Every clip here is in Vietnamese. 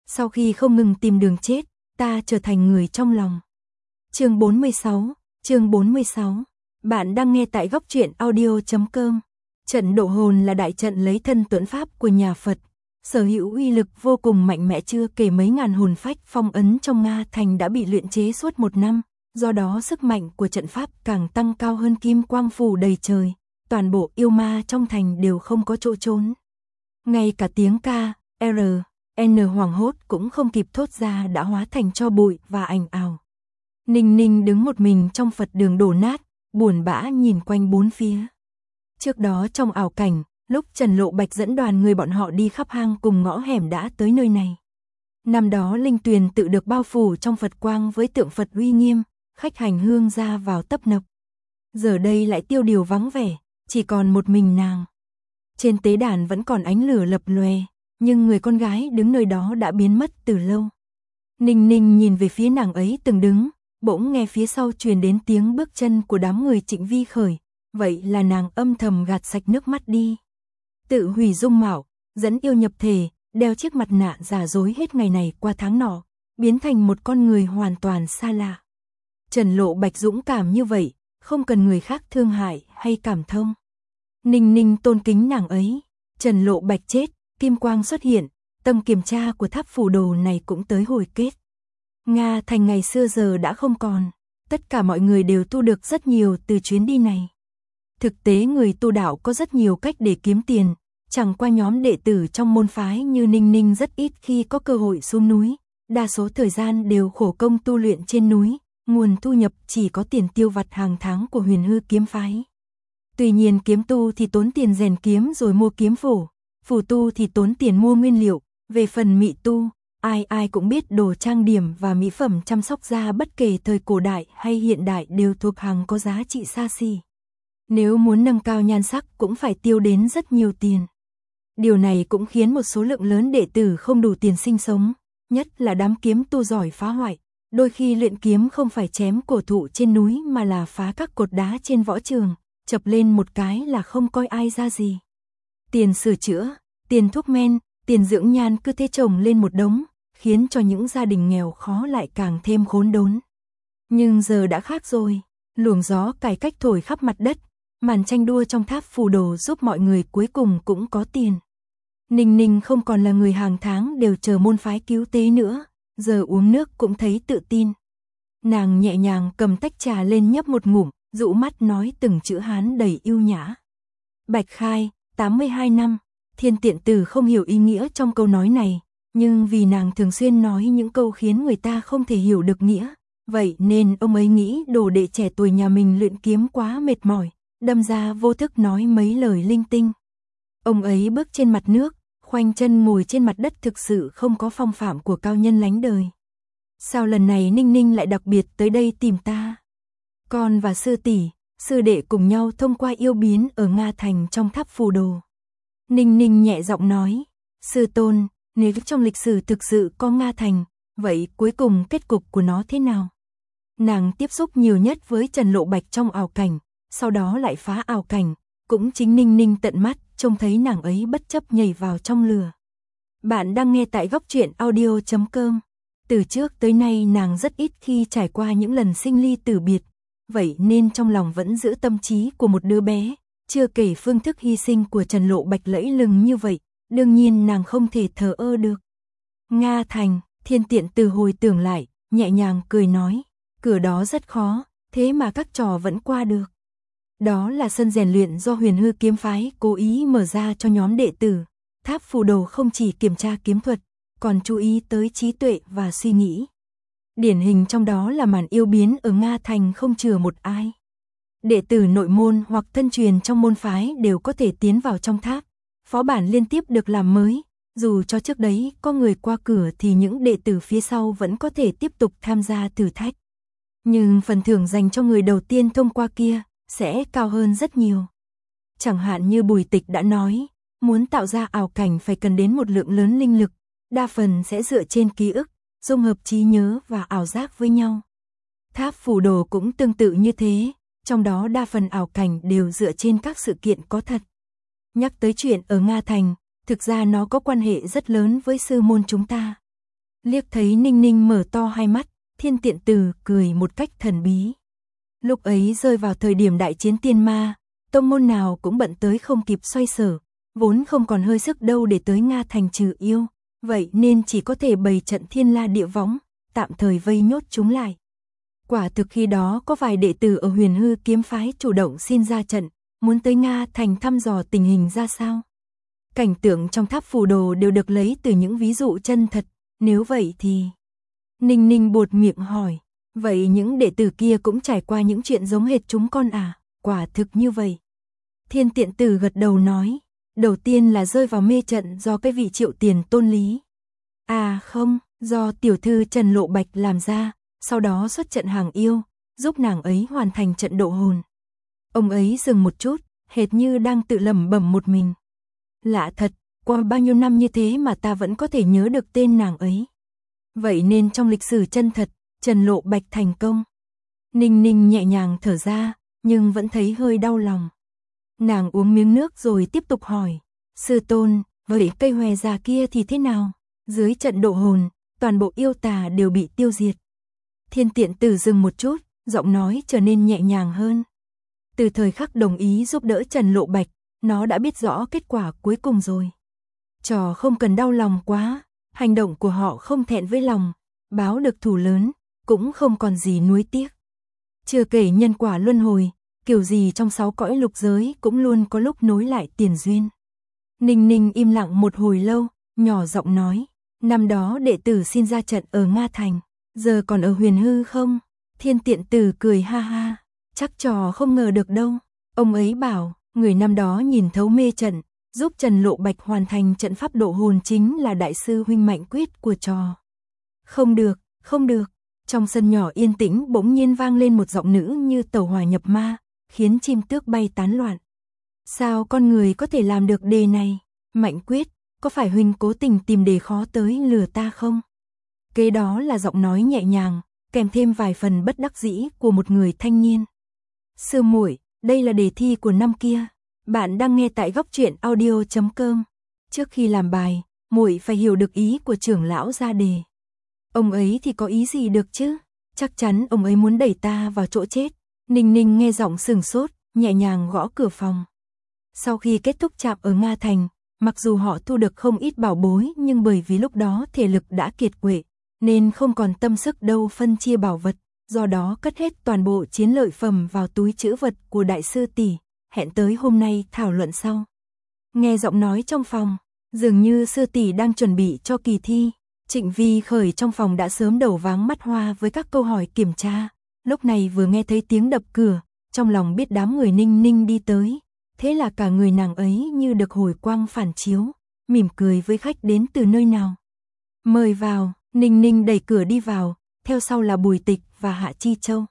Sau khi không ngừng tìm đường chết, ta trở thành người trong lòng. Chương 46. Bạn đang nghe tại góc truyện audio.com. Trận độ hồn là đại trận lấy thân tuẫn pháp của nhà Phật, sở hữu uy lực vô cùng mạnh mẽ, chưa kể mấy ngàn hồn phách phong ấn trong Nga Thành đã bị luyện chế suốt 1 năm, do đó sức mạnh của trận pháp càng tăng cao hơn, kim quang phủ đầy trời, toàn bộ yêu ma trong thành đều không có chỗ trốn. Ngay cả tiếng ca, N hoảng hốt cũng không kịp thốt ra đã hóa thành tro bụi và ảnh ảo. Ninh Ninh đứng một mình trong Phật đường đổ nát, buồn bã nhìn quanh bốn phía. Trước đó trong ảo cảnh, lúc Trần Lộ Bạch dẫn đoàn người bọn họ đi khắp hang cùng ngõ hẻm đã tới nơi này. Năm đó linh tuyền tự được bao phủ trong Phật quang với tượng Phật uy nghiêm, khách hành hương ra vào tấp nập. Giờ đây lại tiêu điều vắng vẻ, chỉ còn một mình nàng. Trên tế đàn vẫn còn ánh lửa lập lòe, nhưng người con gái đứng nơi đó đã biến mất từ lâu. Ninh Ninh nhìn về phía nàng ấy từng đứng, bỗng nghe phía sau truyền đến tiếng bước chân của đám người Trịnh Vi Khởi, vậy là nàng âm thầm gạt sạch nước mắt đi. Tự hủy dung mạo, dẫn yêu nhập thể, đeo chiếc mặt nạ giả dối hết ngày này qua tháng nọ, biến thành một con người hoàn toàn xa lạ. Trần Lộ Bạch dũng cảm như vậy, không cần người khác thương hại hay cảm thông. Ninh Ninh tôn kính nàng ấy. Trần Lộ Bạch chết, kim quang xuất hiện, tầm kiểm tra của tháp phù đồ này cũng tới hồi kết. Nga Thành ngày xưa giờ đã không còn, tất cả mọi người đều tu được rất nhiều từ chuyến đi này. Thực tế người tu đạo có rất nhiều cách để kiếm tiền, chẳng qua nhóm đệ tử trong môn phái như Ninh Ninh rất ít khi có cơ hội xuống núi, đa số thời gian đều khổ công tu luyện trên núi, nguồn thu nhập chỉ có tiền tiêu vặt hàng tháng của Huyền Hư kiếm phái. Tuy nhiên kiếm tu thì tốn tiền rèn kiếm rồi mua kiếm phù tu thì tốn tiền mua nguyên liệu, về phần mị tu, ai cũng biết đồ trang điểm và mỹ phẩm chăm sóc da bất kể thời cổ đại hay hiện đại đều thuộc hàng có giá trị xa xỉ. Nếu muốn nâng cao nhan sắc cũng phải tiêu đến rất nhiều tiền. Điều này cũng khiến một số lượng lớn đệ tử không đủ tiền sinh sống, nhất là đám kiếm tu giỏi phá hoại. Đôi khi luyện kiếm không phải chém cổ thụ trên núi mà là phá các cột đá trên võ trường, chập lên một cái là không coi ai ra gì. Tiền sửa chữa, tiền thuốc men, tiền dưỡng nhan cứ thế chồng lên một đống, khiến cho những gia đình nghèo khó lại càng thêm khốn đốn. Nhưng giờ đã khác rồi, luồng gió cải cách thổi khắp mặt đất, màn tranh đua trong tháp phù đồ giúp mọi người cuối cùng cũng có tiền. Ninh Ninh không còn là người hàng tháng đều chờ môn phái cứu tế nữa, giờ uống nước cũng thấy tự tin. Nàng nhẹ nhàng cầm tách trà lên nhấp một ngụm, dụ mắt nói từng chữ Hán đầy yêu nhã. Bạch khai, 82 năm, Thiên Tiện Tử không hiểu ý nghĩa trong câu nói này, nhưng vì nàng thường xuyên nói những câu khiến người ta không thể hiểu được nghĩa, vậy nên ông ấy nghĩ đồ đệ trẻ tuổi nhà mình luyện kiếm quá mệt mỏi, đâm ra vô thức nói mấy lời linh tinh. Ông ấy bước trên mặt nước, khoanh chân ngồi trên mặt đất, thực sự không có phong phạm của cao nhân lánh đời. Sao lần này Ninh Ninh lại đặc biệt tới đây tìm ta? Con và sư tỷ, sư đệ cùng nhau thông qua yêu biến ở Nga Thành trong tháp phù đồ. Ninh Ninh nhẹ giọng nói, sư tôn, nếu trong lịch sử thực sự có Nga Thành, vậy cuối cùng kết cục của nó thế nào? Nàng tiếp xúc nhiều nhất với Trần Lộ Bạch trong ảo cảnh, sau đó lại phá ảo cảnh, cũng chính Ninh Ninh tận mắt trông thấy nàng ấy bất chấp nhảy vào trong lửa. Bạn đang nghe tại góc truyện audio.com. Từ trước tới nay nàng rất ít khi trải qua những lần sinh ly tử biệt, vậy nên trong lòng vẫn giữ tâm trí của một đứa bé, chưa kể phương thức hy sinh của Trần Lộ Bạch lẫy lừng như vậy, đương nhiên nàng không thể thờ ơ được. Nga Thành, Thiên Tiện Tử hồi tưởng lại, nhẹ nhàng cười nói, cửa đó rất khó, thế mà các trò vẫn qua được. Đó là sân rèn luyện do Huyền Hư kiếm phái cố ý mở ra cho nhóm đệ tử. Tháp phù đồ không chỉ kiểm tra kiếm thuật, còn chú ý tới trí tuệ và suy nghĩ. Điển hình trong đó là màn yêu biến ở Nga Thành không chừa một ai. Đệ tử nội môn hoặc thân truyền trong môn phái đều có thể tiến vào trong tháp. Phó bản liên tiếp được làm mới, dù cho trước đấy có người qua cửa thì những đệ tử phía sau vẫn có thể tiếp tục tham gia thử thách. Nhưng phần thưởng dành cho người đầu tiên thông qua kia sẽ cao hơn rất nhiều. Chẳng hạn như Bùi Tịch đã nói, muốn tạo ra ảo cảnh phải cần đến một lượng lớn linh lực, đa phần sẽ dựa trên ký ức, dung hợp trí nhớ và ảo giác với nhau. Tháp phù đồ cũng tương tự như thế, trong đó đa phần ảo cảnh đều dựa trên các sự kiện có thật. Nhắc tới chuyện ở Nga Thành, thực ra nó có quan hệ rất lớn với sư môn chúng ta. Liếc thấy Ninh Ninh mở to hai mắt, Thiên Tiện Từ cười một cách thần bí. Lúc ấy rơi vào thời điểm đại chiến tiên ma, tông môn nào cũng bận tới không kịp xoay sở, vốn không còn hơi sức đâu để tới Nga Thành trừ yêu, vậy nên chỉ có thể bày trận thiên la địa võng, tạm thời vây nhốt chúng lại. Quả thực khi đó có vài đệ tử ở Huyền Hư kiếm phái chủ động xin ra trận, muốn tới Nga Thành thăm dò tình hình ra sao. Cảnh tượng trong tháp phù đồ đều được lấy từ những ví dụ chân thật, nếu vậy thì... Ninh Ninh buột miệng hỏi, vậy những đệ tử kia cũng trải qua những chuyện giống hệt chúng con à? Quả thực như vậy. Thiên Tiện Tử gật đầu nói, đầu tiên là rơi vào mê trận do cái vị Triệu Tiền Tôn lý. À không, do tiểu thư Trần Lộ Bạch làm ra, sau đó xuất trận hàng yêu, giúp nàng ấy hoàn thành trận độ hồn. Ông ấy dừng một chút, hệt như đang tự lẩm bẩm một mình. Lạ thật, qua bao nhiêu năm như thế mà ta vẫn có thể nhớ được tên nàng ấy. Vậy nên trong lịch sử chân thật, Trần Lộ Bạch thành công. Ninh Ninh nhẹ nhàng thở ra, nhưng vẫn thấy hơi đau lòng. Nàng uống miếng nước rồi tiếp tục hỏi, sư tôn, vậy cây hòe già kia thì thế nào? Dưới trận độ hồn, toàn bộ yêu tà đều bị tiêu diệt. Thiên Tiện Tử dừng một chút, giọng nói trở nên nhẹ nhàng hơn. Từ thời khắc đồng ý giúp đỡ Trần Lộ Bạch, nó đã biết rõ kết quả cuối cùng rồi. Trò không cần đau lòng quá, hành động của họ không thẹn với lòng, báo được thù lớn, cũng không còn gì nuối tiếc. Chưa kể nhân quả luân hồi, kiểu gì trong 6 cõi lục giới cũng luôn có lúc nối lại tiền duyên. Ninh Ninh im lặng một hồi lâu, nhỏ giọng nói, năm đó đệ tử xin ra trận ở Nga Thành, giờ còn ở Huyền Hư không? Thiên Tiện Tử cười ha ha, chắc trò không ngờ được đâu. Ông ấy bảo, người năm đó nhìn thấu mê trận, giúp Trần Lộ Bạch hoàn thành trận pháp độ hồn chính là đại sư huynh Mạnh Quyết của trò. Không được, không được. Trong sân nhỏ yên tĩnh bỗng nhiên vang lên một giọng nữ như tẩu hỏa nhập ma, khiến chim tước bay tán loạn. Sao con người có thể làm được đề này? Mạnh Quyết, có phải huynh cố tình tìm đề khó tới lừa ta không? Kế đó là giọng nói nhẹ nhàng, kèm thêm vài phần bất đắc dĩ của một người thanh niên. Sư muội, đây là đề thi của năm kia. Bạn đang nghe tại góc truyện audio.com. Trước khi làm bài, muội phải hiểu được ý của trưởng lão ra đề. Ông ấy thì có ý gì được chứ? Chắc chắn ông ấy muốn đẩy ta vào chỗ chết. Ninh Ninh nghe giọng sừng sốt, nhẹ nhàng gõ cửa phòng. Sau khi kết thúc trạm ở Nga Thành, mặc dù họ thu được không ít bảo bối nhưng bởi vì lúc đó thể lực đã kiệt quệ, nên không còn tâm sức đâu phân chia bảo vật, do đó cất hết toàn bộ chiến lợi phẩm vào túi trữ vật của đại sư tỷ, hẹn tới hôm nay thảo luận sau. Nghe giọng nói trong phòng, dường như sư tỷ đang chuẩn bị cho kỳ thi. Trịnh Vi Khởi trong phòng đã sớm đầu váng mắt hoa với các câu hỏi kiểm tra, lúc này vừa nghe thấy tiếng đập cửa, trong lòng biết đám người Ninh Ninh đi tới, thế là cả người nàng ấy như được hồi quang phản chiếu, mỉm cười với khách đến từ nơi nào. Mời vào. Ninh Ninh đẩy cửa đi vào, theo sau là Bùi Tịch và Hạ Chi Châu.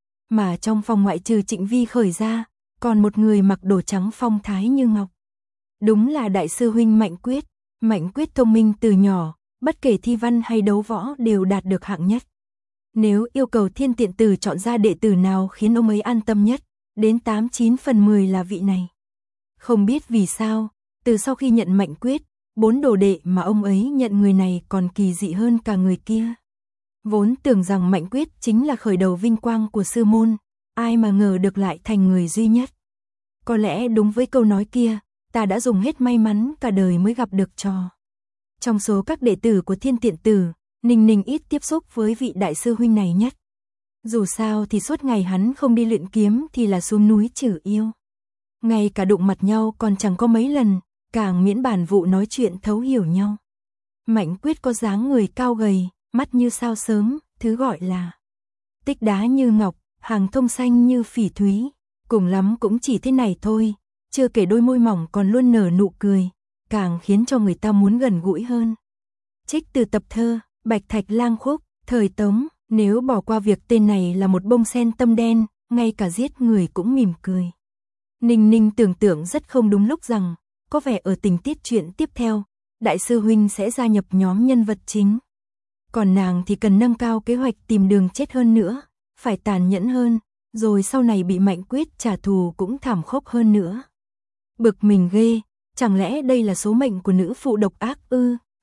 Mà trong phòng ngoại trừ Trịnh Vi Khởi ra, còn một người mặc đồ trắng phong thái như ngọc. Đúng là đại sư huynh Mạnh Quyết. Mạnh Quyết thông minh từ nhỏ, bất kể thi văn hay đấu võ đều đạt được hạng nhất. Nếu yêu cầu Thiên Tiện Tử chọn ra đệ tử nào khiến ông ấy an tâm nhất, đến 89 phần 10 là vị này. Không biết vì sao, từ sau khi nhận Mạnh Quyết, 4 đồ đệ mà ông ấy nhận người này còn kỳ dị hơn cả người kia. Vốn tưởng rằng Mạnh Quyết chính là khởi đầu vinh quang của sư môn, ai mà ngờ được lại thành người duy nhất. Có lẽ đúng với câu nói kia, ta đã dùng hết may mắn cả đời mới gặp được trò. Trong số các đệ tử của Thiên Tiện Tử, Ninh Ninh ít tiếp xúc với vị đại sư huynh này nhất. Dù sao thì suốt ngày hắn không đi luyện kiếm thì là xuống núi trừ yêu. Ngay cả đụng mặt nhau còn chẳng có mấy lần, càng miễn bàn vụ nói chuyện thấu hiểu nhau. Mạnh Quyết có dáng người cao gầy, mắt như sao sớm, thứ gọi là tích đá như ngọc, hàng thông xanh như phỉ thúy, cùng lắm cũng chỉ thế này thôi, chưa kể đôi môi mỏng còn luôn nở nụ cười, càng khiến cho người ta muốn gần gũi hơn. Trích từ tập thơ Bạch Thạch Lang Khúc, thời Tống, nếu bỏ qua việc tên này là một bông sen tâm đen, ngay cả giết người cũng mỉm cười. Ninh Ninh tưởng tượng rất không đúng lúc rằng, có vẻ ở tình tiết truyện tiếp theo, đại sư huynh sẽ gia nhập nhóm nhân vật chính. Còn nàng thì cần nâng cao kế hoạch tìm đường chết hơn nữa, phải tàn nhẫn hơn, rồi sau này bị Mạnh Quyết trả thù cũng thảm khốc hơn nữa. Bực mình ghê, chẳng lẽ đây là số mệnh của nữ phụ độc ác ư?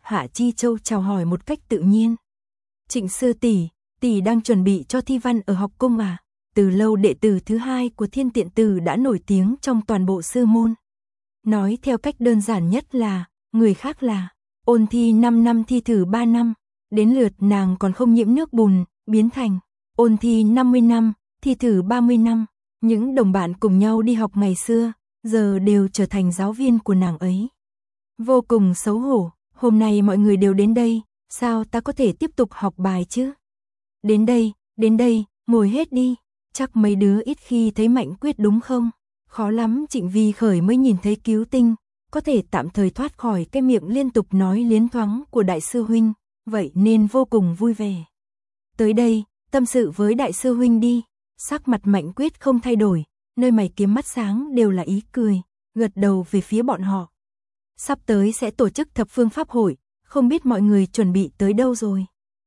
Hạ Chi Châu chào hỏi một cách tự nhiên. Trịnh sư tỷ, tỷ đang chuẩn bị cho thi văn ở học cung à? Từ lâu đệ tử thứ hai của Thiên Tiện Tử đã nổi tiếng trong toàn bộ sư môn. Nói theo cách đơn giản nhất là, người khác là ôn thi 5 năm thi thử 3 năm, đến lượt nàng còn không nhiễm nước bùn, biến thành ôn thi 50 năm, thi thử 30 năm. Những đồng bạn cùng nhau đi học ngày xưa, giờ đều trở thành giáo viên của nàng ấy. Vô cùng xấu hổ, hôm nay mọi người đều đến đây, sao ta có thể tiếp tục học bài chứ? Đến đây, ngồi hết đi, chắc mấy đứa ít khi thấy Mạnh Quyết đúng không? Khó lắm Trịnh Vi Khởi mới nhìn thấy Cứu Tinh, có thể tạm thời thoát khỏi cái miệng liên tục nói liến thoáng của đại sư huynh, vậy nên vô cùng vui vẻ. Tới đây, tâm sự với đại sư huynh đi. Sắc mặt Mạnh Quyết không thay đổi, nơi mày kiếm mắt sáng đều là ý cười, gật đầu về phía bọn họ. Sắp tới sẽ tổ chức thập phương pháp hội, không biết mọi người chuẩn bị tới đâu rồi.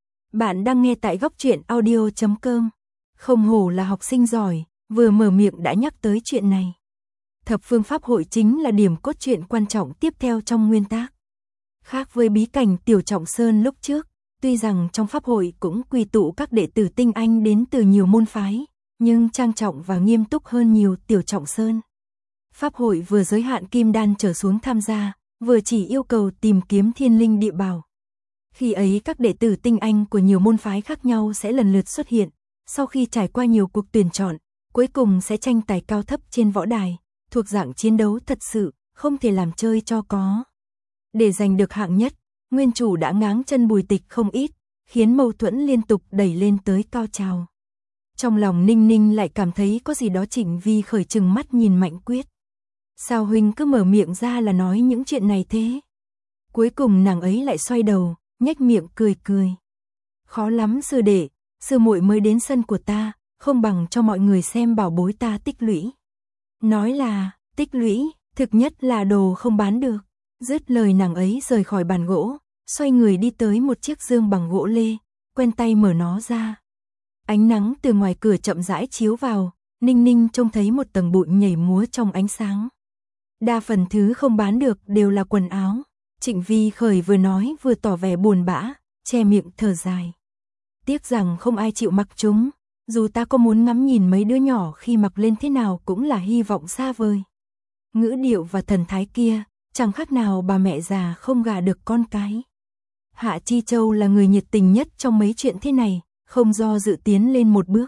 Bạn đang nghe tại góc truyện audio.com. Không hổ là học sinh giỏi, vừa mở miệng đã nhắc tới chuyện này. Thập phương pháp hội chính là điểm cốt truyện quan trọng tiếp theo trong nguyên tác. Khác với bí cảnh Tiểu Trọng Sơn lúc trước, tuy rằng trong pháp hội cũng quy tụ các đệ tử tinh anh đến từ nhiều môn phái, nhưng trang trọng và nghiêm túc hơn nhiều Tiểu Trọng Sơn. Pháp hội vừa giới hạn kim đan trở xuống tham gia, vừa chỉ yêu cầu tìm kiếm thiên linh địa bảo. Khi ấy các đệ tử tinh anh của nhiều môn phái khác nhau sẽ lần lượt xuất hiện, sau khi trải qua nhiều cuộc tuyển chọn, cuối cùng sẽ tranh tài cao thấp trên võ đài, thuộc dạng chiến đấu thật sự, không thể làm chơi cho có. Để giành được hạng nhất, nguyên chủ đã ngáng chân Bùi Tịch không ít, khiến mâu thuẫn liên tục đẩy lên tới cao trào. Trong lòng Ninh Ninh lại cảm thấy có gì đó. Trịnh Vi Khởi trừng mắt nhìn Mạnh Quyết. Sao huynh cứ mở miệng ra là nói những chuyện này thế? Cuối cùng nàng ấy lại xoay đầu, nhếch miệng cười cười. Khó lắm sư đệ, sư muội mới đến sân của ta, không bằng cho mọi người xem bảo bối ta tích lũy. Nói là, tích lũy, thực nhất là đồ không bán được. Dứt lời nàng ấy rời khỏi bàn gỗ, xoay người đi tới một chiếc giường bằng gỗ lê, quen tay mở nó ra. Ánh nắng từ ngoài cửa chậm rãi chiếu vào, Ninh Ninh trông thấy một tầng bụi nhảy múa trong ánh sáng. Đa phần thứ không bán được đều là quần áo. Trịnh Vi Khởi vừa nói vừa tỏ vẻ buồn bã, che miệng thở dài. Tiếc rằng không ai chịu mặc chúng, dù ta có muốn ngắm nhìn mấy đứa nhỏ khi mặc lên thế nào cũng là hy vọng xa vời. Ngữ điệu và thần thái kia, chẳng khác nào bà mẹ già không gả được con cái. Hạ Chi Châu là người nhiệt tình nhất trong mấy chuyện thế này, không do dự tiến lên một bước.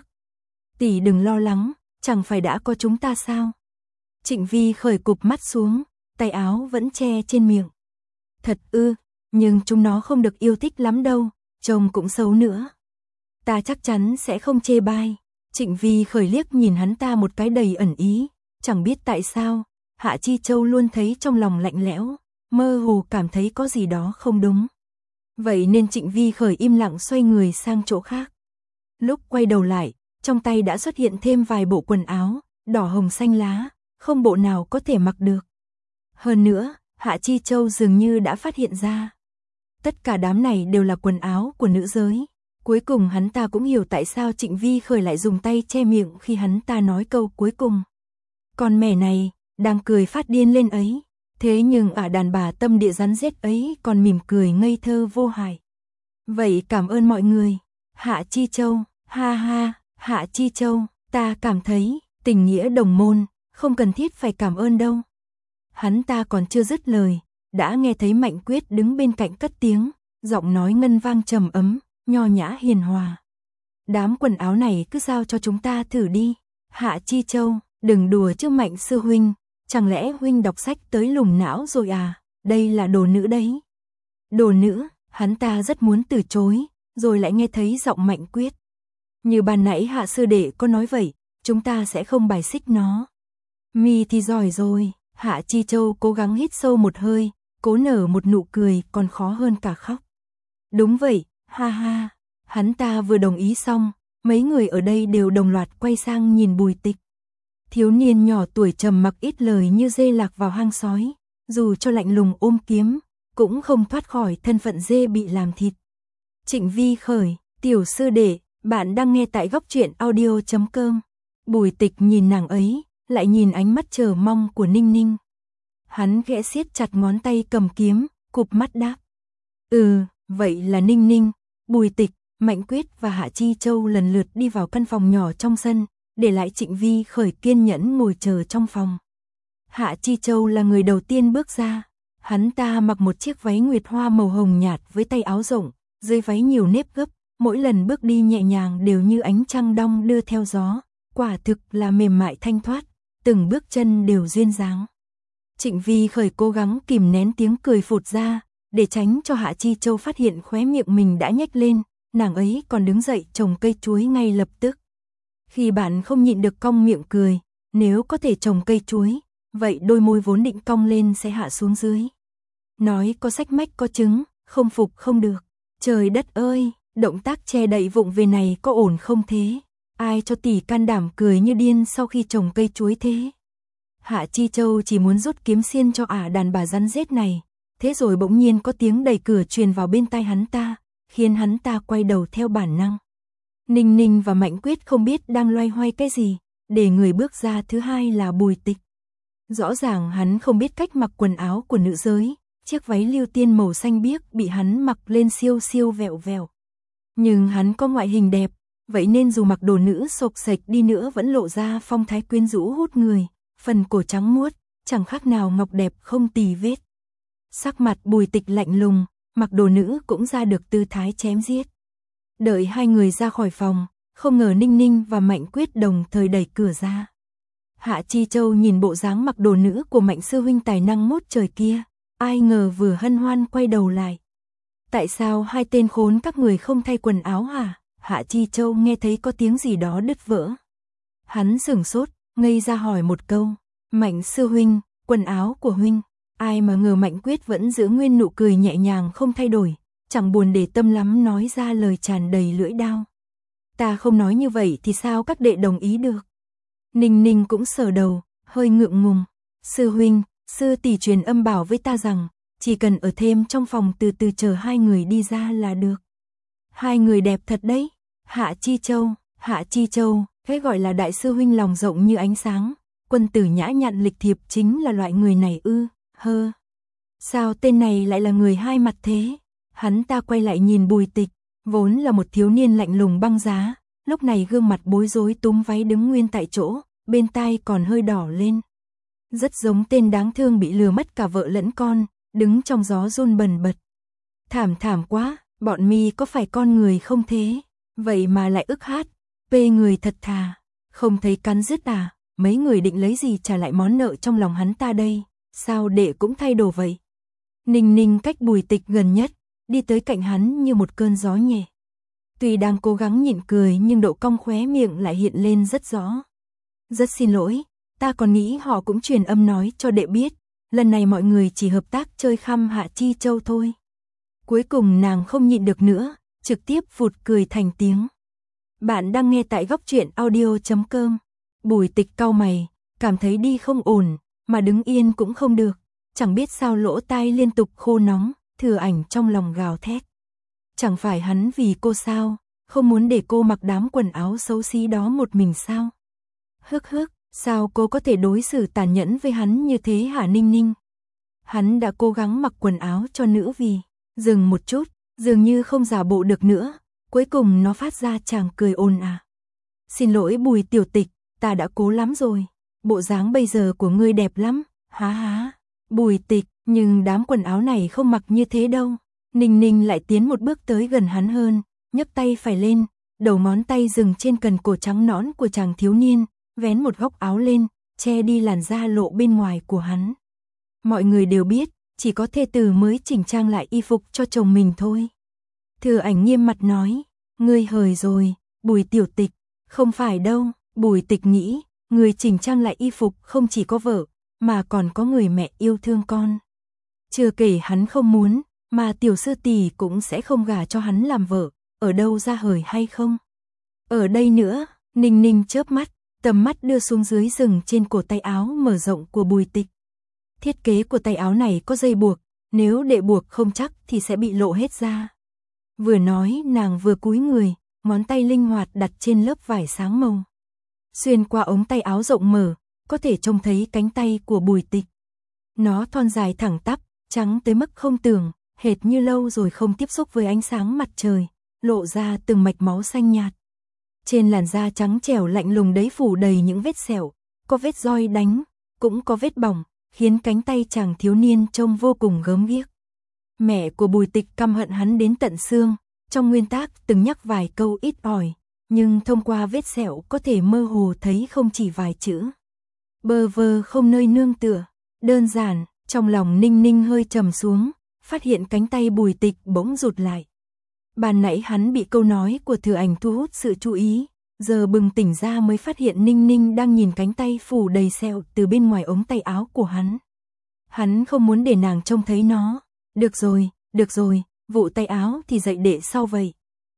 Tỷ đừng lo lắng, chẳng phải đã có chúng ta sao? Trịnh Vi Khởi cụp mắt xuống, tay áo vẫn che trên miệng. Thật ư, nhưng chúng nó không được yêu thích lắm đâu, trông cũng xấu nữa. Ta chắc chắn sẽ không chê bai. Trịnh Vi Khởi liếc nhìn hắn ta một cái đầy ẩn ý, chẳng biết tại sao, Hạ Chi Châu luôn thấy trong lòng lạnh lẽo, mơ hồ cảm thấy có gì đó không đúng. Vậy nên Trịnh Vi Khởi im lặng xoay người sang chỗ khác. Lúc quay đầu lại, trong tay đã xuất hiện thêm vài bộ quần áo, đỏ hồng xanh lá, không bộ nào có thể mặc được. Hơn nữa, Hạ Chi Châu dường như đã phát hiện ra. Tất cả đám này đều là quần áo của nữ giới. Cuối cùng hắn ta cũng hiểu tại sao Trịnh Vi Khởi lại dùng tay che miệng khi hắn ta nói câu cuối cùng. Con mẹ này, đang cười phát điên lên ấy. Thế nhưng đàn bà tâm địa rắn rết ấy còn mỉm cười ngây thơ vô hại. Vậy cảm ơn mọi người. Hạ Chi Châu, ha ha, Hạ Chi Châu, ta cảm thấy, tình nghĩa đồng môn, không cần thiết phải cảm ơn đâu. Hắn ta còn chưa dứt lời, đã nghe thấy Mạnh Quyết đứng bên cạnh cất tiếng, giọng nói ngân vang trầm ấm, nho nhã hiền hòa. Đám quần áo này cứ giao cho chúng ta thử đi. Hạ Chi Châu, đừng đùa chứ Mạnh sư huynh, chẳng lẽ huynh đọc sách tới lủng não rồi à, đây là đồ nữ đấy. Đồ nữ, hắn ta rất muốn từ chối, rồi lại nghe thấy giọng Mạnh Quyết. Như ban nãy Hạ sư đệ có nói vậy, chúng ta sẽ không bài xích nó. Mi thì giỏi rồi. Hạ Chi Châu cố gắng hít sâu một hơi, cố nở một nụ cười còn khó hơn cả khóc. Đúng vậy, ha ha. Hắn ta vừa đồng ý xong, mấy người ở đây đều đồng loạt quay sang nhìn Bùi Tịch. Thiếu niên nhỏ tuổi trầm mặc ít lời như dê lạc vào hang sói, dù cho lạnh lùng ôm kiếm, cũng không thoát khỏi thân phận dê bị làm thịt. Trịnh Vi Khởi, tiểu sư đệ, bạn đang nghe tại góc truyện audio.com. Bùi Tịch nhìn nàng ấy, lại nhìn ánh mắt chờ mong của Ninh Ninh. Hắn khẽ siết chặt ngón tay cầm kiếm, cụp mắt đáp. Vậy là Ninh Ninh, Bùi Tịch, Mạnh Quyết và Hạ Chi Châu lần lượt đi vào căn phòng nhỏ trong sân, để lại Trịnh Vi Khởi kiên nhẫn ngồi chờ trong phòng. Hạ Chi Châu là người đầu tiên bước ra, hắn ta mặc một chiếc váy nguyệt hoa màu hồng nhạt với tay áo rộng, dưới váy nhiều nếp gấp, mỗi lần bước đi nhẹ nhàng đều như ánh trăng đong đưa theo gió, quả thực là mềm mại thanh thoát, từng bước chân đều duyên dáng. Trịnh Vi Khởi cố gắng kìm nén tiếng cười phụt ra, để tránh cho Hạ Chi Châu phát hiện khóe miệng mình đã nhếch lên, nàng ấy còn đứng dậy trồng cây chuối ngay lập tức. Khi bạn không nhịn được cong miệng cười, nếu có thể trồng cây chuối, vậy đôi môi vốn định cong lên sẽ hạ xuống dưới. Nói có sách mách có chứng, không phục không được. Trời đất ơi, động tác che đậy vụng về này có ổn không thế? Ai cho tỷ can đảm cười như điên sau khi trồng cây chuối thế? Hạ Chi Châu chỉ muốn rút kiếm xiên cho đàn bà rắn rết này. Thế rồi bỗng nhiên có tiếng đẩy cửa truyền vào bên tai hắn ta, khiến hắn ta quay đầu theo bản năng. Ninh Ninh và Mạnh Quyết không biết đang loay hoay cái gì, để người bước ra thứ hai là Bùi Tịch. Rõ ràng hắn không biết cách mặc quần áo của nữ giới, chiếc váy lưu tiên màu xanh biếc bị hắn mặc lên siêu siêu vẹo vẹo. Nhưng hắn có ngoại hình đẹp, vậy nên dù mặc đồ nữ xộc xệch đi nữa vẫn lộ ra phong thái quyến rũ hút người, phần cổ trắng muốt, chẳng khác nào ngọc đẹp không tì vết. Sắc mặt Bùi Tịch lạnh lùng, mặc đồ nữ cũng ra được tư thái chém giết. Đợi hai người ra khỏi phòng, không ngờ Ninh Ninh và Mạnh Quyết đồng thời đẩy cửa ra. Hạ Chi Châu nhìn bộ dáng mặc đồ nữ của Mạnh sư huynh tài năng ngút trời kia, ai ngờ vừa hân hoan quay đầu lại. Tại sao hai tên khốn các người không thay quần áo hả? Hạ Chi Châu nghe thấy có tiếng gì đó đứt vỡ. Hắn sửng sốt, ngây ra hỏi một câu, Mạnh sư huynh, quần áo của huynh. Ai mà ngờ Mạnh Quyết vẫn giữ nguyên nụ cười nhẹ nhàng không thay đổi, chẳng buồn để tâm lắm nói ra lời tràn đầy lưỡi đao. Ta không nói như vậy thì sao các đệ đồng ý được? Ninh Ninh cũng sờ đầu, hơi ngượng ngùng. Sư huynh, sư tỷ truyền âm bảo với ta rằng, chỉ cần ở thêm trong phòng từ từ chờ hai người đi ra là được. Hai người đẹp thật đấy. Hạ Chi Châu, cái gọi là đại sư huynh lòng rộng như ánh sáng, quân tử nhã nhặn lịch thiệp chính là loại người này ư? Sao tên này lại là người hai mặt thế? Hắn ta quay lại nhìn Bùi Tịch, vốn là một thiếu niên lạnh lùng băng giá, lúc này gương mặt bối rối túm váy đứng nguyên tại chỗ, bên tai còn hơi đỏ lên. Rất giống tên đáng thương bị lừa mất cả vợ lẫn con, đứng trong gió run bần bật. Thảm quá, bọn mi có phải con người không thế? Vậy mà lại ức hát, pê người thật thà, không thấy cắn rứt à? Mấy người định lấy gì trả lại món nợ trong lòng hắn ta đây? Sao đệ cũng thay đồ vậy? Ninh Ninh cách Bùi Tịch gần nhất, đi tới cạnh hắn như một cơn gió nhẹ. Tuy đang cố gắng nhịn cười nhưng độ cong khóe miệng lại hiện lên rất rõ. Rất xin lỗi, ta còn nghĩ họ cũng truyền âm nói cho đệ biết, lần này mọi người chỉ hợp tác chơi khăm Hạ Chi Châu thôi. Cuối cùng nàng không nhịn được nữa, trực tiếp phụt cười thành tiếng. Bạn đang nghe tại góc truyện audio.com. Bùi Tịch cau mày, cảm thấy đi không ổn, mà đứng yên cũng không được, chẳng biết sao lỗ tai liên tục khô nóng, Thừa Ảnh trong lòng gào thét. Chẳng phải hắn vì cô sao, không muốn để cô mặc đám quần áo xấu xí đó một mình sao? Sao cô có thể đối xử tàn nhẫn với hắn như thế hả Ninh Ninh? Hắn đã cố gắng mặc quần áo cho nữ vì, dừng một chút, dường như không giả bộ được nữa, cuối cùng nó phát ra chàng cười ồn à. Xin lỗi Bùi tiểu tịch, ta đã cố lắm rồi, bộ dáng bây giờ của ngươi đẹp lắm, há. Bùi Tịch, nhưng đám quần áo này không mặc như thế đâu. Ninh Ninh lại tiến một bước tới gần hắn hơn, nhấc tay phải lên, đầu ngón tay dừng trên cần cổ trắng nõn của chàng thiếu niên, vén một góc áo lên, che đi làn da lộ bên ngoài của hắn. Mọi người đều biết, chỉ có thê tử mới chỉnh trang lại y phục cho chồng mình thôi. Thừa Ảnh nghiêm mặt nói, ngươi hời rồi, Bùi tiểu tịch, không phải đâu. Bùi Tịch nghĩ, người chỉnh trang lại y phục không chỉ có vợ, mà còn có người mẹ yêu thương con. Chưa kể hắn không muốn, mà tiểu sư tỷ cũng sẽ không gả cho hắn làm vợ, ở đâu ra hời hay không? Ở đây nữa, Ninh Ninh chớp mắt, tầm mắt đưa xuống dưới rừng trên cổ tay áo mở rộng của Bùi Tịch. Thiết kế của tay áo này có dây buộc, nếu để buộc không chắc thì sẽ bị lộ hết ra. Vừa nói nàng vừa cúi người, ngón tay linh hoạt đặt trên lớp vải sáng màu. Xuyên qua ống tay áo rộng mở, có thể trông thấy cánh tay của Bùi Tịch. Nó thon dài thẳng tắp, trắng tới mức không tưởng, hệt như lâu rồi không tiếp xúc với ánh sáng mặt trời, lộ ra từng mạch máu xanh nhạt. Trên làn da trắng trẻo lạnh lùng đấy phủ đầy những vết sẹo, có vết roi đánh, cũng có vết bỏng, khiến cánh tay chàng thiếu niên trông vô cùng gớm ghiếc. Mẹ của Bùi Tịch căm hận hắn đến tận xương, trong nguyên tác từng nhắc vài câu ít ỏi, nhưng thông qua vết sẹo có thể mơ hồ thấy không chỉ vài chữ. Bơ vơ không nơi nương tựa, đơn giản, trong lòng Ninh Ninh hơi trầm xuống, phát hiện cánh tay Bùi Tịch bỗng rụt lại. Ban nãy hắn bị câu nói của Thừa Ảnh thu hút sự chú ý, giờ bừng tỉnh ra mới phát hiện Ninh Ninh đang nhìn cánh tay phủ đầy sẹo từ bên ngoài ống tay áo của hắn. Hắn không muốn để nàng trông thấy nó. Được rồi, vụ tay áo thì dậy để sau vậy.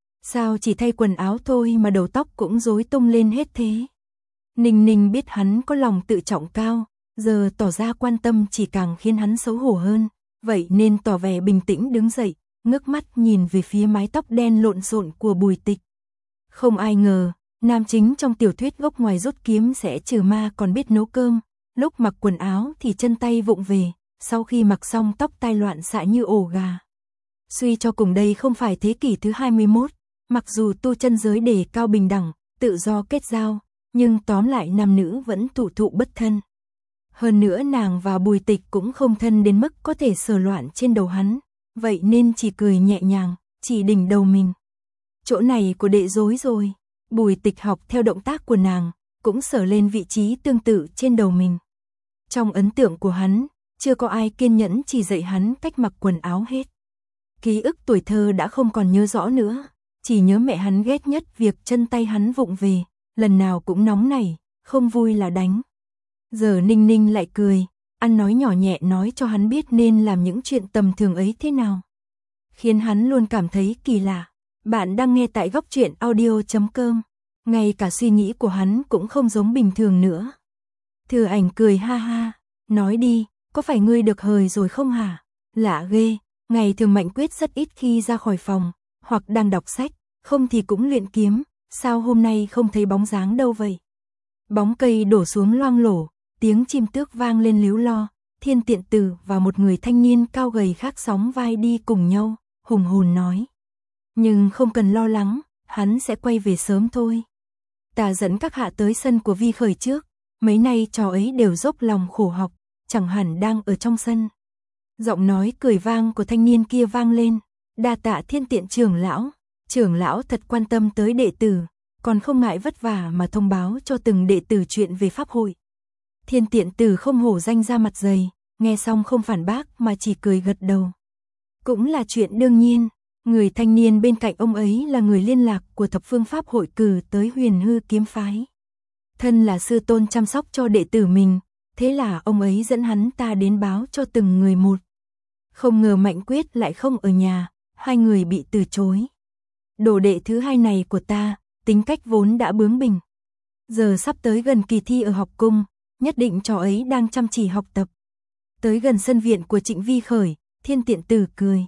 Sao chỉ thay quần áo thôi mà đầu tóc cũng rối tung lên hết thế? Ninh Ninh biết hắn có lòng tự trọng cao, giờ tỏ ra quan tâm chỉ càng khiến hắn xấu hổ hơn, vậy nên tỏ vẻ bình tĩnh đứng dậy, ngước mắt nhìn về phía mái tóc đen lộn xộn của Bùi Tịch. Không ai ngờ, nam chính trong tiểu thuyết gốc ngoài rút kiếm sẽ trừ ma còn biết nấu cơm, lúc mặc quần áo thì chân tay vụng về, sau khi mặc xong tóc tai loạn xạ như ổ gà. Suy cho cùng đây không phải thế kỷ thứ 21, mặc dù tu chân giới đề cao bình đẳng, tự do kết giao, nhưng tóm lại nam nữ vẫn thụ thụ bất thân. Hơn nữa nàng và Bùi Tịch cũng không thân đến mức có thể sờ loạn trên đầu hắn, vậy nên chỉ cười nhẹ nhàng, chỉ đỉnh đầu mình. Chỗ này của đệ rối rồi. Bùi Tịch học theo động tác của nàng, cũng sờ lên vị trí tương tự trên đầu mình. Trong ấn tượng của hắn, chưa có ai kiên nhẫn chỉ dạy hắn cách mặc quần áo hết. Ký ức tuổi thơ đã không còn nhớ rõ nữa, chỉ nhớ mẹ hắn ghét nhất việc chân tay hắn vụng về, lần nào cũng nóng nảy, không vui là đánh. Giờ Ninh Ninh lại cười, ăn nói nhỏ nhẹ nói cho hắn biết nên làm những chuyện tầm thường ấy thế nào. Khiến hắn luôn cảm thấy kỳ lạ. Bạn đang nghe tại góc truyện audio.com. Ngay cả suy nghĩ của hắn cũng không giống bình thường nữa. Thừa Ảnh cười ha ha, nói đi, có phải ngươi được hời rồi không hả? Lạ ghê, ngày thường Mạnh Quyết rất ít khi ra khỏi phòng, hoặc đang đọc sách, không thì cũng luyện kiếm, sao hôm nay không thấy bóng dáng đâu vậy? Bóng cây đổ xuống loang lổ, tiếng chim tước vang lên líu lo, Thiên Tiện Tử và một người thanh niên cao gầy khác sóng vai đi cùng nhau, hùng hồn nói. Nhưng không cần lo lắng, hắn sẽ quay về sớm thôi. Ta dẫn các hạ tới sân của Vi Khởi trước, mấy nay trò ấy đều dốc lòng khổ học, chẳng hẳn đang ở trong sân. Giọng nói cười vang của thanh niên kia vang lên, đa tạ Thiên Tiện trưởng lão thật quan tâm tới đệ tử, còn không ngại vất vả mà thông báo cho từng đệ tử chuyện về pháp hội. Thiên Tiện Tử không hổ danh ra mặt dày, nghe xong không phản bác mà chỉ cười gật đầu. Cũng là chuyện đương nhiên. Người thanh niên bên cạnh ông ấy là người liên lạc của thập phương pháp hội cử tới Huyền Hư kiếm phái. Thân là sư tôn chăm sóc cho đệ tử mình, thế là ông ấy dẫn hắn ta đến báo cho từng người một. Không ngờ Mạnh Quyết lại không ở nhà, hai người bị từ chối. Đồ đệ thứ hai này của ta, tính cách vốn đã bướng bỉnh. Giờ sắp tới gần kỳ thi ở học cung, nhất định trò ấy đang chăm chỉ học tập. Tới gần sân viện của Trịnh Vi Khởi, Thiên Tiện Tử cười.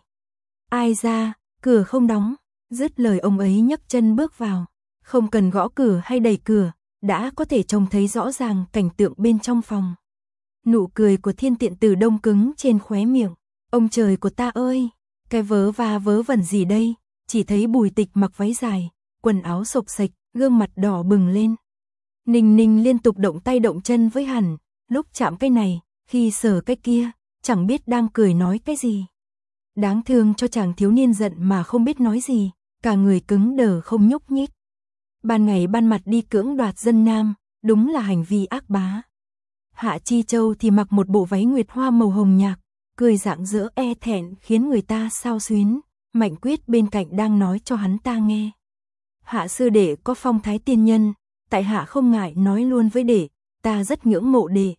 Ai ra, cửa không đóng, dứt lời ông ấy nhấc chân bước vào, không cần gõ cửa hay đẩy cửa, đã có thể trông thấy rõ ràng cảnh tượng bên trong phòng. Nụ cười của Thiên Tiện Tử đông cứng trên khóe miệng, ông trời của ta ơi, cái vớ va vớ vẩn gì đây, chỉ thấy Bùi Tịch mặc váy dài, quần áo xộc xệch, gương mặt đỏ bừng lên. Ninh Ninh liên tục động tay động chân với hắn, lúc chạm cái này, khi sờ cái kia, chẳng biết đang cười nói cái gì. Đáng thương cho chàng thiếu niên giận mà không biết nói gì, cả người cứng đờ không nhúc nhích. Ban ngày ban mặt đi cưỡng đoạt dân nam, đúng là hành vi ác bá. Hạ Chi Châu thì mặc một bộ váy nguyệt hoa màu hồng nhạt, cười rạng rỡ e thẹn khiến người ta xao xuyến. Mạnh Quyết bên cạnh đang nói cho hắn ta nghe. Hạ sư đệ có phong thái tiên nhân, tại hạ không ngại nói luôn với đệ, ta rất ngưỡng mộ đệ.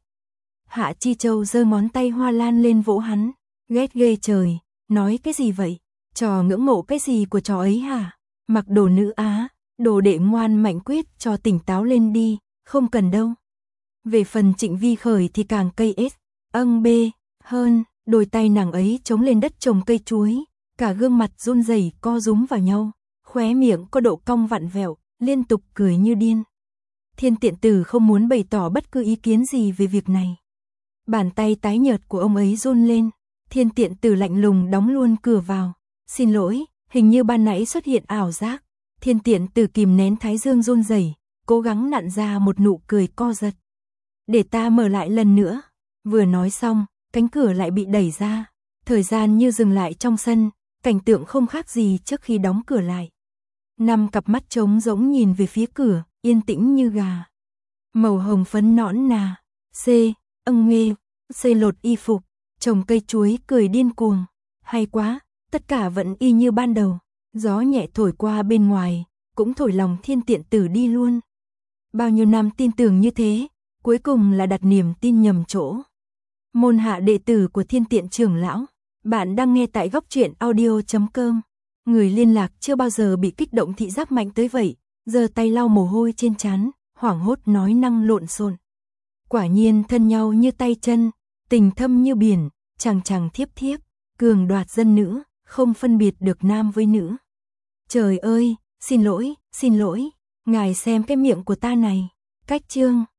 Hạ Chi Châu giơ ngón tay hoa lan lên vỗ hắn, ghét ghê trời. Nói cái gì vậy? Trò ngưỡng mộ cái gì của trò ấy hả? Mặc đồ nữ á, đồ đệ ngoan. Mạnh Quyết cho tỉnh táo lên đi, không cần đâu. Về phần Trịnh Vi Khởi thì càng cây ết, bê, hơn, đôi tay nàng ấy chống lên đất trồng cây chuối, cả gương mặt run rẩy co rúm vào nhau, khóe miệng có độ cong vặn vẹo, liên tục cười như điên. Thiên Tiện Tử không muốn bày tỏ bất cứ ý kiến gì về việc này. Bàn tay tái nhợt của ông ấy run lên, Thiên Tiện Tử lạnh lùng đóng luôn cửa vào. Xin lỗi, hình như ban nãy xuất hiện ảo giác. Thiên Tiện Tử kìm nén thái dương run rẩy, cố gắng nặn ra một nụ cười co giật. Để ta mở lại lần nữa. Vừa nói xong, cánh cửa lại bị đẩy ra. Thời gian như dừng lại trong sân, cảnh tượng không khác gì trước khi đóng cửa lại. 5 cặp mắt trống rỗng nhìn về phía cửa, yên tĩnh như gà. Màu hồng phấn nõn nà. C. Âng nghê. C. Lột y phục. Trồng cây chuối cười điên cuồng. Hay quá, tất cả vẫn y như ban đầu. Gió nhẹ thổi qua bên ngoài, cũng thổi lòng Thiên Tiện Tử đi luôn. Bao nhiêu năm tin tưởng như thế, cuối cùng là đặt niềm tin nhầm chỗ. Môn hạ đệ tử của Thiên Tiện trưởng lão. Bạn đang nghe tại góc truyện audio.com. Người liên lạc chưa bao giờ bị kích động thị giác mạnh tới vậy, giơ tay lau mồ hôi trên trán, hoảng hốt nói năng lộn xộn. Quả nhiên thân nhau như tay chân, tình thâm như biển, chàng chàng thiếp thiếp, cường đoạt dân nữ, không phân biệt được nam với nữ. Trời ơi, xin lỗi, ngài xem cái miệng của ta này, cách chương.